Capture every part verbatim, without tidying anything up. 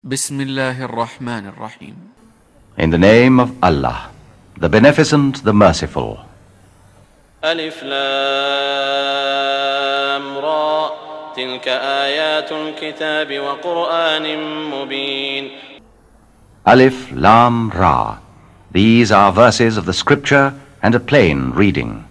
Bismillahir Rahmanir Rahim. In the name of Allah, the Beneficent, the Merciful. Alif Lam Ra. Tilka ayatul kitabi wa Qur'anin mubin. Alif Lam Ra. These are verses of the scripture and a plain reading.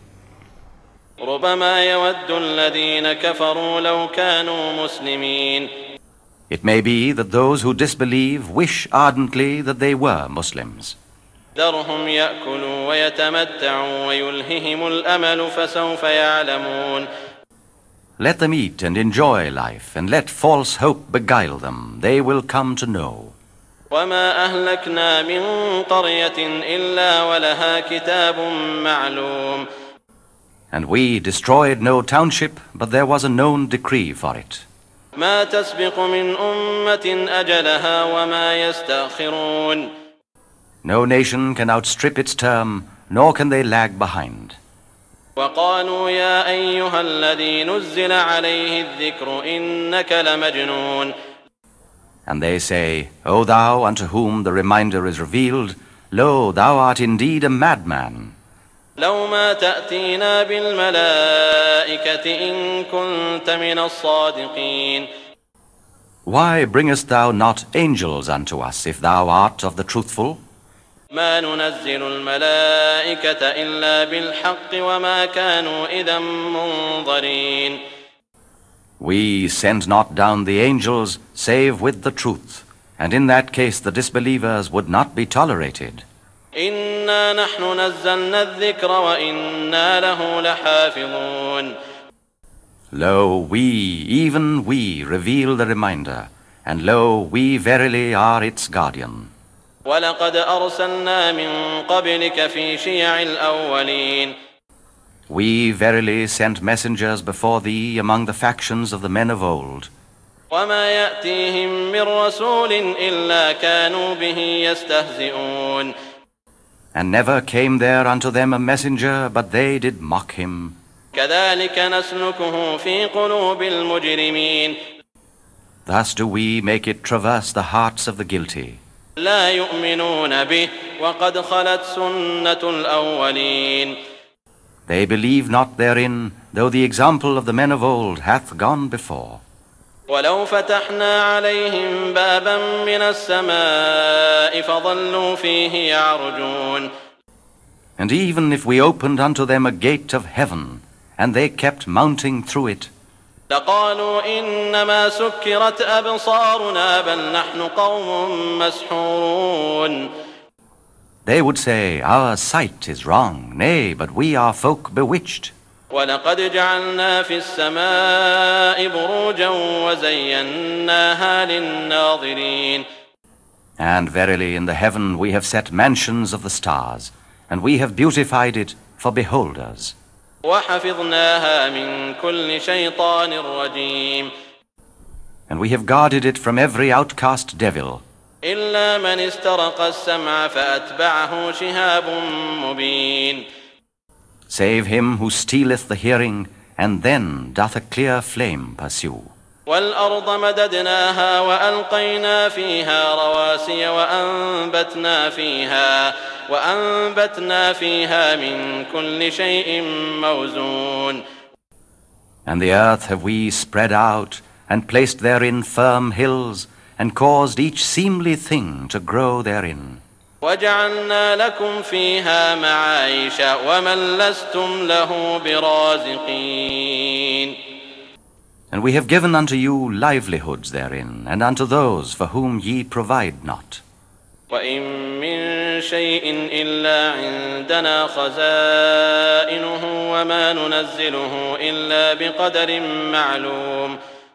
ربما يود الذين كفروا لو كانوا مسلمين. It may be that those who disbelieve wish ardently that they were Muslims. ذرهم يأكلوا ويتمتعوا ويلههم الأمل فسوف يعلمون. Let them eat and enjoy life, and let false hope beguile them. They will come to know. وما أهلكنا من قرية إلا ولها كتاب معلوم. And we destroyed no township, but there was a known decree for it. ما تسبق من أمة أجلها وما يستأخرون. No nation can outstrip its term, nor can they lag behind. وقالوا يا أيها الذي نزل عليه الذكر إنك لمجنون. And they say, O thou unto whom the reminder is revealed, lo, thou art indeed a madman. لو ما تأتينا بالملائكة إن كنت من الصادقين. Why bringest thou not angels unto us, if thou art of the truthful? ما ننزل الملائكة إلا بالحق وما كانوا إذا منظرين. We send not down the angels, save with the truth, and in that case the disbelievers would not be tolerated. إنا نحن نزلنا الذكر وإنا له لحافظون. Lo, we, even we, reveal the reminder, and lo, we verily are its guardian. ولقد أرسلنا من قبلك في شيع الأولين. We verily sent messengers before thee among the factions of the men of old. وما يأتيهم من رسول إلا كانوا به يستهزئون. And never came there unto them a messenger, but they did mock him. كذلك نسلكه في قلوب المجرمين. Thus do we make it traverse the hearts of the guilty. لا يؤمنون به وقد خلت سنة الأولين. They believe not therein, though the example of the men of old hath gone before. ولو فتحنا عليهم بابا من السماء فظلوا فيه يعرجون. And even if we opened unto them a gate of heaven, and they kept mounting through it, لقالوا إنما سكرت أبصارنا بل نحن قوم مسحورون. they would say, Our sight is wrong, nay, but we are folk bewitched. ولقد جعلنا في السماء بروجا وزيناها للناظرين. And verily in the heaven we have set mansions of the stars, and we have beautified it for beholders. وحفظناها من كل شيطان رجيم. And we have guarded it from every outcast devil, إلا من استرق السمع فأتبعه شهاب مبين. save him who stealeth the hearing, and then doth a clear flame pursue. والأرض مددناها وألقينا فيها رواسي وأنبتنا فيها وأنبتنا فيها من كل شيء موزون. And the earth have we spread out, and placed therein firm hills, and caused each seemly thing to grow therein. وجعلنا لكم فيها معايش ومن لستم له برازقين. And we have given unto you livelihoods therein, and unto those for whom ye provide not. وإن من شيء إلا عندنا خزائنه وما ننزله إلا بقدر معلوم.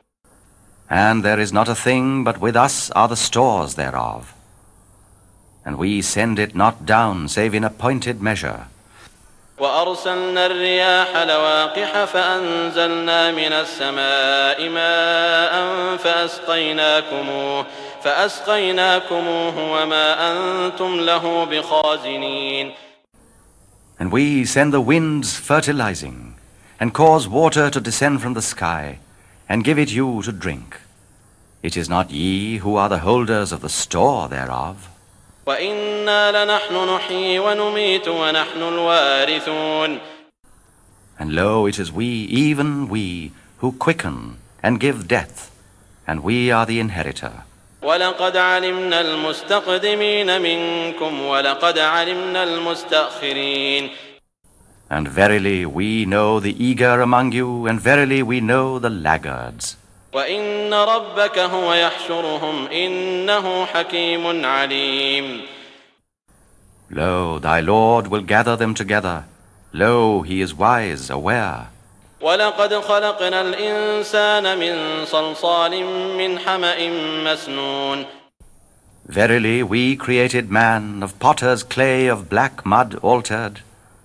And there is not a thing but with us are the stores thereof. And we send it not down save in appointed measure. وأرسلنا الرياح لواقح فأنزلنا من السماء ماء فأسقيناكموه فأسقيناكموه وما أنتم له بخازنين. And we send the winds fertilizing, and cause water to descend from the sky, and give it you to drink. It is not ye who are the holders of the store thereof. وَإِنَّا لَنَحْنُ نُحْيِي وَنُمِيتُ وَنَحْنُ الْوَارِثُونَ. And lo, it is we, even we, who quicken and give death, and we are the inheritor. وَلَقَدْ عَلِمْنَا الْمُسْتَقْدِمِينَ مِنْكُمْ وَلَقَدْ عَلِمْنَا الْمُسْتَأْخِرِينَ. And verily we know the eager among you, and verily we know the laggards. وَإِنَّ رَبَّكَ هُوَ يَحْشُرُهُمْ إِنَّهُ حَكِيمٌ عَلِيمٌ. Lo, thy Lord will gather them together. Lo, he is wise, aware. وَلَقَدْ خَلَقْنَا الْإِنسَانَ مِنْ صَلْصَالٍ مِّنْ حَمَإٍ مَسْنُونٍ. Verily we created man of potter's clay of black mud altered.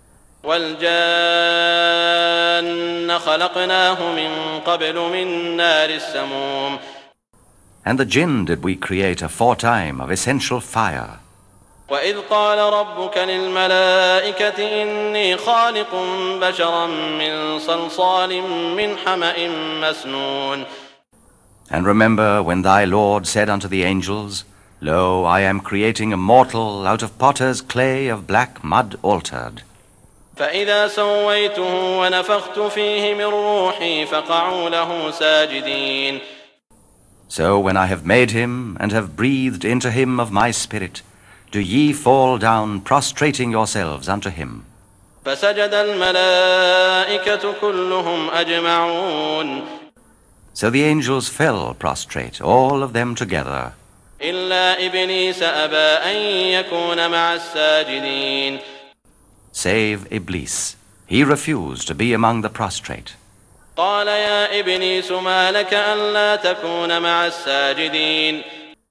وَالْجَانَّ خَلَقْنَاهُ مِنْ قَبْلُ مِنْ نَارِ السَّمُومِ. And the jinn did we create aforetime of essential fire. وَإِذْ قَالَ رَبُّكَ لِلْمَلَائِكَةِ إِنِّي خَالِقٌ بَشَرًا مِّن صَلْصَالٍ مِّنْ حَمَإٍ مَسْنُونٍ. And remember when thy Lord said unto the angels, Lo, I am creating a mortal out of potter's clay of black mud altered. فَإِذَا سَوَّيْتُهُ وَنَفَخْتُ فِيهِ مِنْ رُوحِي فَقَعُوا لَهُ سَاجِدِينَ. So when I have made him and have breathed into him of my spirit, do ye fall down prostrating yourselves unto him. فَسَجَدَ الْمَلَائِكَةُ كُلُّهُمْ أَجْمَعُونَ. So the angels fell prostrate, all of them together. إِلَّا إِبْلِيسَ أَبَى أَنْ يَكُونَ مَعَ السَّاجِدِينَ. Save Iblis. He refused to be among the prostrate. قَالَ يَا إِبْلِيسُ مَا لَكَ أَلَّا تَكُونَ مَعَ السَّاجِدِينَ.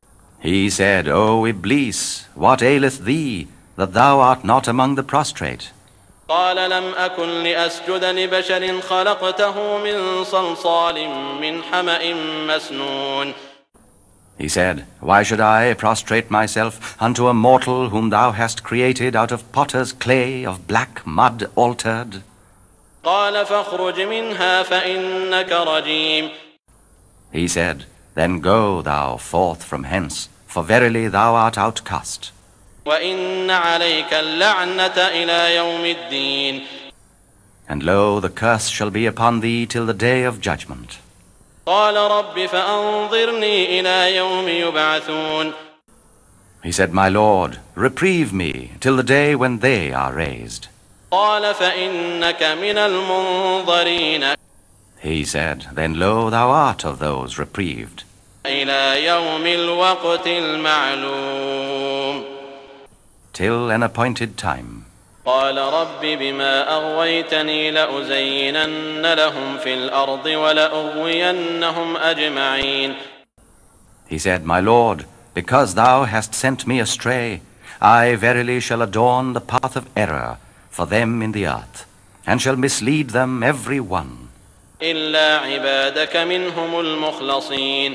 He said, O Iblis, what aileth thee, that thou art not among the prostrate? قَالَ لَمْ أَكُنْ لِأَسْجُدَ لِبَشَرٍ خَلَقْتَهُ مِنْ صَلْصَالٍ مِّنْ حَمَإٍ مَسْنُونٍ. He said, Why should I prostrate myself unto a mortal whom thou hast created out of potter's clay of black mud altered? قَالَ فَاخْرُجْ مِنْهَا فَإِنَّكَ رَجِيمٌ. He said, Then go thou forth from hence, for verily thou art outcast. وَإِنَّ عَلَيْكَ اللَّعْنَةَ إِلَى يَوْمِ الدِّينِ. And lo, the curse shall be upon thee till the day of judgment. قَالَ رَبِّ فَأَنظِرْنِي إِلَى يَوْمِ يُبْعَثُونَ. He said, My Lord, reprieve me till the day when they are raised. قَالَ فَإِنَّكَ مِنَ الْمُنظَرِينَ. He said, Then lo, thou art of those reprieved. إِلَى يَوْمِ الْوَقْتِ الْمَعْلُومِ. Till an appointed time. قال رب بما أغويتني لأزينن لهم في الأرض ولأغوينهم أجمعين. He said, My Lord, because thou hast sent me astray, I verily shall adorn the path of error for them in the earth, and shall mislead them every one. إلا عبادك منهم المخلصين.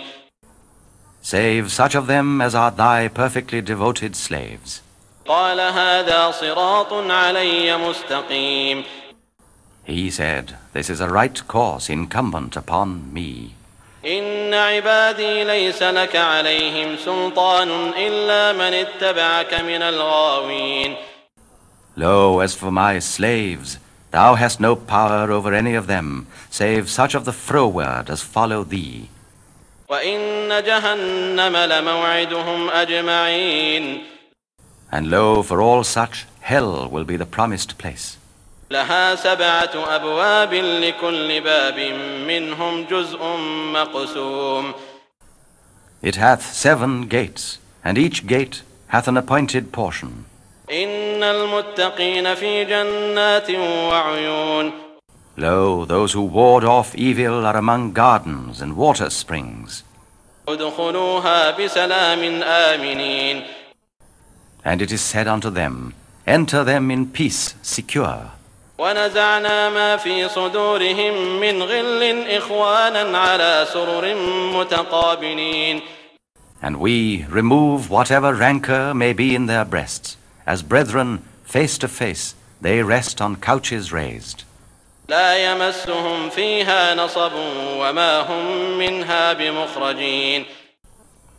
Save such of them as are thy perfectly devoted slaves. قال هذا صراط علي مستقيم. He said, This is a right course incumbent upon me. إن عبادي ليس لك عليهم سلطان إلا من اتبعك من الغاوين. Lo, as for my slaves, thou hast no power over any of them, save such of the froward as follow thee. وإن جهنم لموعدهم أجمعين. And lo, for all such, hell will be the promised place. لها سبعة أبواب لكل باب منهم جزء مقسوم. It hath seven gates, and each gate hath an appointed portion. إن المتقين في جنات وعيون. Lo, those who ward off evil are among gardens and water springs. ادخلوها بسلام آمنين. And it is said unto them, Enter them in peace, secure. ونزعنا ما في صدورهم من غل إخوانا على سرر متقابلين. And we remove whatever rancor may be in their breasts. As brethren, face to face, they rest on couches raised. لا يمسهم فيها نصب وما هم منها بمخرجين.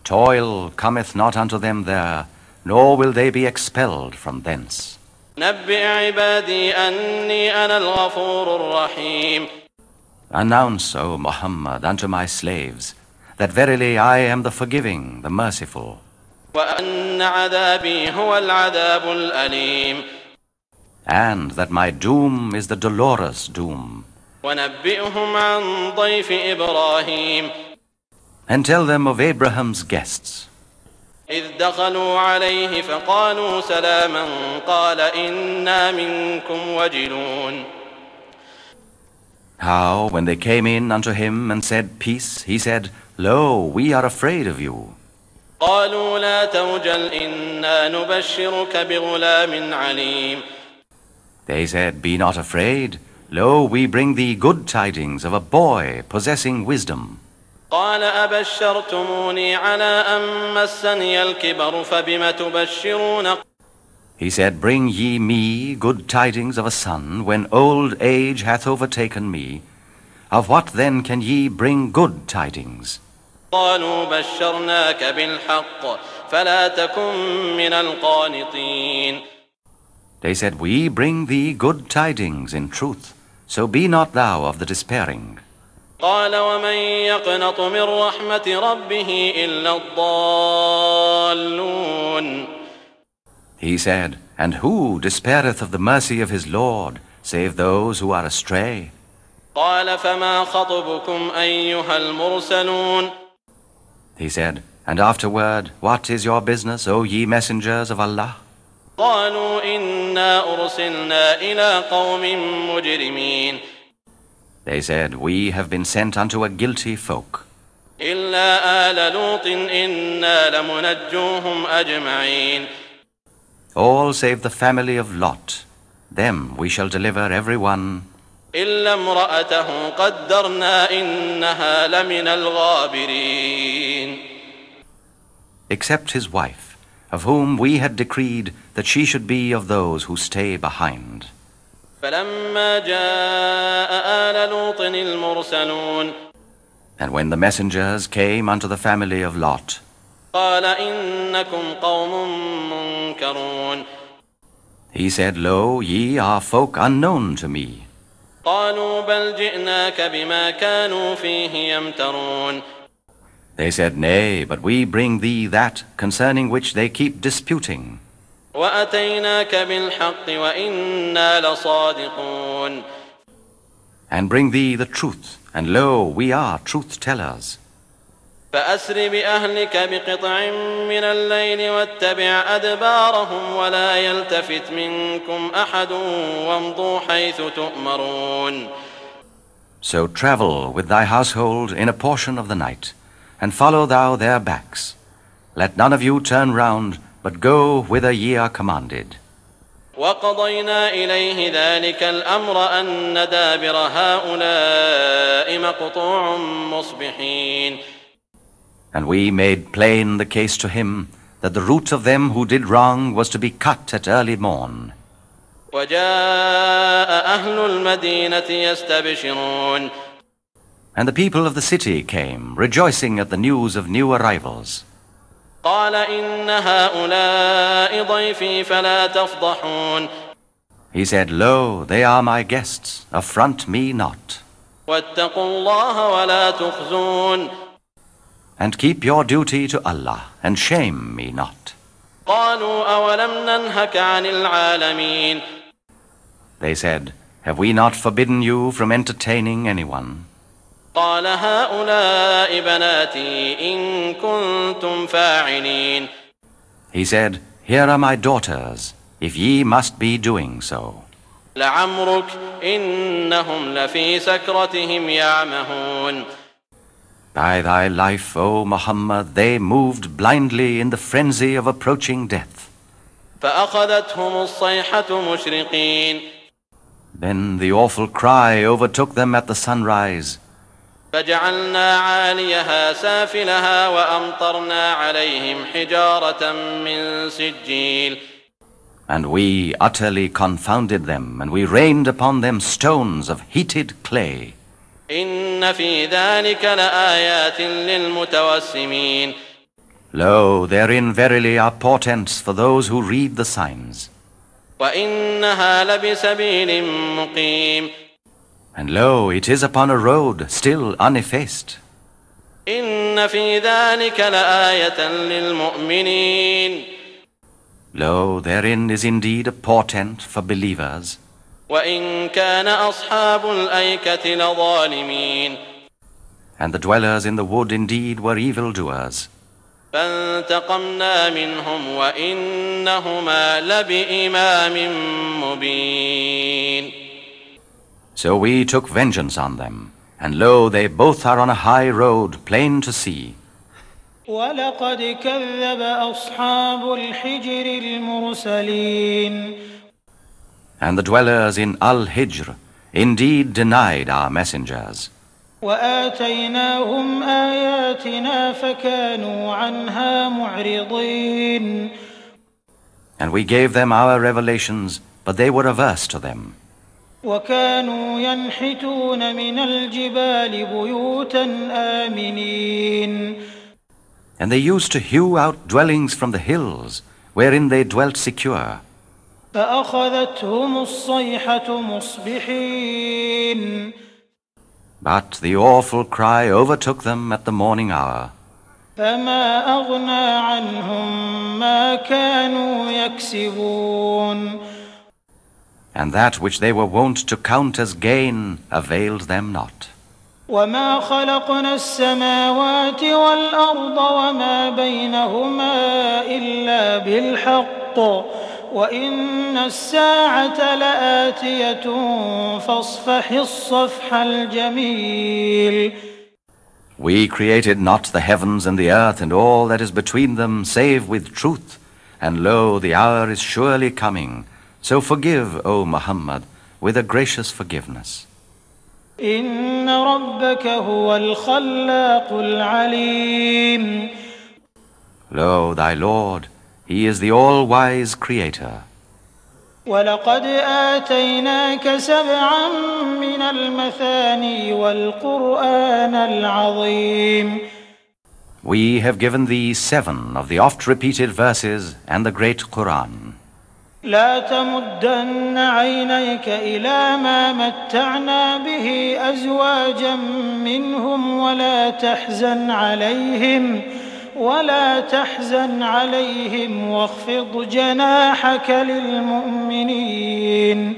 Toil cometh not unto them there, nor will they be expelled from thence. نبئ عبادي أني أنا الغفور الرحيم. Announce, O Muhammad, unto my slaves, that verily I am the forgiving, the merciful. وأن عذابي هو العذاب الأليم. And that my doom is the dolorous doom. ونبئهم عن ضيف إبراهيم. And tell them of Abraham's guests. إذ دخلوا عليه فقالوا سلاما قال إنا منكم وجلون. How, when they came in unto him and said peace, he said, Lo, we are afraid of you. قالوا لا توجل إنا نبشرك بغلام عليم. They said, Be not afraid. Lo, we bring thee good tidings of a boy possessing wisdom. قال أبشرتموني على أن مسني الكبر فبم تبشرون. He said, Bring ye me good tidings of a son, when old age hath overtaken me. Of what then can ye bring good tidings? قالوا بشرناك بالحق فلا تكن من القانطين. They said, We bring thee good tidings in truth, so be not thou of the despairing. قال ومن يقنط من رحمة ربه إلا الضالون. He said, And who despaireth of the mercy of his Lord, save those who are astray? قال فما خطبكم أيها المرسلون. He said, And afterward, what is your business, O ye messengers of Allah? قالوا إنا أرسلنا إلى قوم مجرمين. They said, We have been sent unto a guilty folk. إلا آل لوط إنا لمنجوهم أجمعين. All save the family of Lot. Them we shall deliver every one. إلا امرأته قدرنا إنها لمن الغابرين. Except his wife, of whom we had decreed that she should be of those who stay behind. فلما جاء آل لوط المرسلون. And when the messengers came unto the family of Lot, قال إنكم قوم منكرون. he said, Lo, ye are folk unknown to me. قالوا بل جئناك بما كانوا فيه يمترون. They said, Nay, but we bring thee that concerning which they keep disputing. وأتيناك بالحق وإنا لصادقون. And bring thee the truth, and lo, we are truth-tellers. فأسر بأهلك بقطع من الليل واتبع أدبارهم ولا يلتفت منكم أحد وامضوا حيث تؤمرون. So travel with thy household in a portion of the night, and follow thou their backs. Let none of you turn round, but go whither ye are commanded. وقضينا إليه ذلك الأمر أن دابر هؤلاء مقطوع مصبحين. And we made plain the case to him that the root of them who did wrong was to be cut at early morn. وجاء أهل المدينة يستبشرون. And the people of the city came, rejoicing at the news of new arrivals. قال إن هؤلاء ضيفي فلا تفضحون. He said, Lo, they are my guests, affront me not. واتقوا الله ولا تخزون. And keep your duty to Allah, and shame me not. قالوا أولم ننهك عن العالمين. They said, Have we not forbidden you from entertaining anyone? قال هؤلاء بناتي إن كنتم فاعلين. He said, Here are my daughters, if ye must be doing so. لعمرك إنهم لفي سكرتهم يعمهون. By thy life, O Muhammad, they moved blindly in the frenzy of approaching death. فأخذتهم الصيحة مشرقين. Then the awful cry overtook them at the sunrise. فجعلنا عاليها سافلها وأمطرنا عليهم حجارة من سجيل. And we utterly confounded them, and we rained upon them stones of heated clay. إن في ذلك لآيات للمتوسمين. Lo, therein verily are portents for those who read the signs. وإنها لبسبيل مقيم. And lo, it is upon a road still uneffaced. إن في ذلك لآية للمؤمنين. Lo, therein is indeed a portent for believers. وإن كان أصحاب الأيكة لظالمين. And the dwellers in the wood indeed were evildoers. فانتقمنا منهم وإنهما لبإمام مبين. So we took vengeance on them, and lo, they both are on a high road, plain to see. وَلَقَدْ كَذَّبَ أَصْحَابُ الْحِجْرِ الْمُرْسَلِينَ. And the dwellers in Al-Hijr indeed denied our messengers. وآتيناهم آياتنا فكانوا عنها معرضين. And we gave them our revelations, but they were averse to them. وكانوا ينحتون من الجبال بيوتا آمنين. And they used to hew out dwellings from the hills, wherein they dwelt secure. فأخذتهم الصيحة مصبحين. But the awful cry overtook them at the morning hour. فما أغنى عنهم ما كانوا يكسبون. And that which they were wont to count as gain availed them not. وما خلقنا السماوات والأرض وما بينهما إلا بالحق وإن الساعة لآتية فاصفح الصفح الجميل. We created not the heavens and the earth and all that is between them save with truth, and lo, the hour is surely coming. So forgive, O Muhammad, with a gracious forgiveness. إن ربك هو الخلاق العليم. Lo, thy Lord, He is the all-wise Creator. ولقد آتيناك سبعا من المثاني والقرآن العظيم. We have given thee seven of the oft-repeated verses and the great Quran. لا تمدن عينيك إلى ما متعنا به أزواجا منهم ولا تحزن عليهم ولا تحزن عليهم واخفض جناحك للمؤمنين.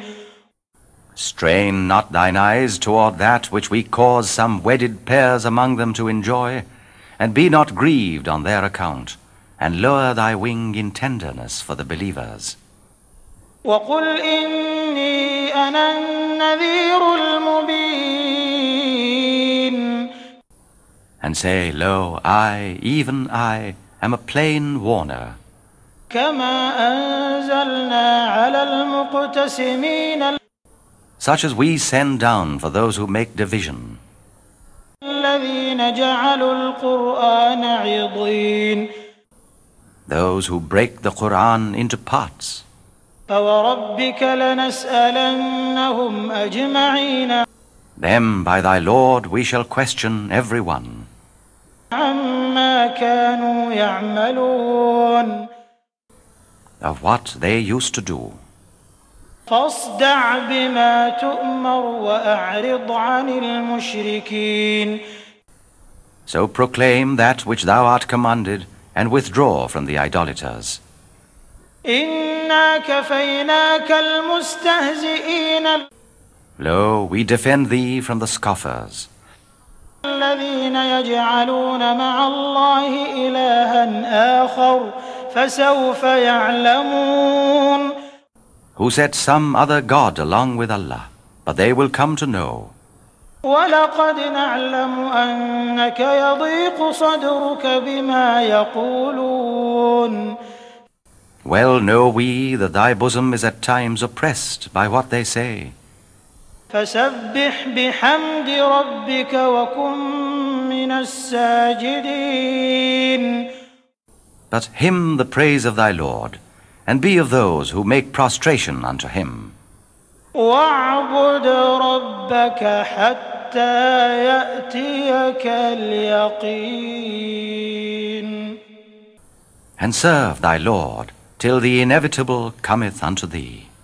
Strain not thine eyes toward that which we cause some wedded pairs among them to enjoy, and be not grieved on their account, and lower thy wing in tenderness for the believers. وقل إني أنا النذير المبين. And say, Lo, I, even I, am a plain warner. كما أنزلنا على المقتسمين Such as we send down for those who make division. الذين جعلوا القرآن عضين. Those who break the Quran into parts. فوربك لنسألنهم أجمعين. Them by thy Lord we shall question every one. عما كانوا يعملون. Of what they used to do. فاصدع بما تؤمر وأعرض عن المشركين. So proclaim that which thou art commanded, and withdraw from the idolaters. إنا كفيناك المستهزئين. Lo, we defend thee from the scoffers. الذين يجعلون مع الله إلها آخر فسوف يعلمون. Who set some other God along with Allah, but they will come to know. ولقد نعلم أنك يضيق صدرك بما يقولون. Well know we that thy bosom is at times oppressed by what they say. فسبح بحمد ربك وكن من الساجدين. But hymn the praise of thy Lord, and be of those who make prostration unto him. واعبد ربك حتى يأتيك اليقين. and serve thy Lord, till the inevitable cometh unto thee.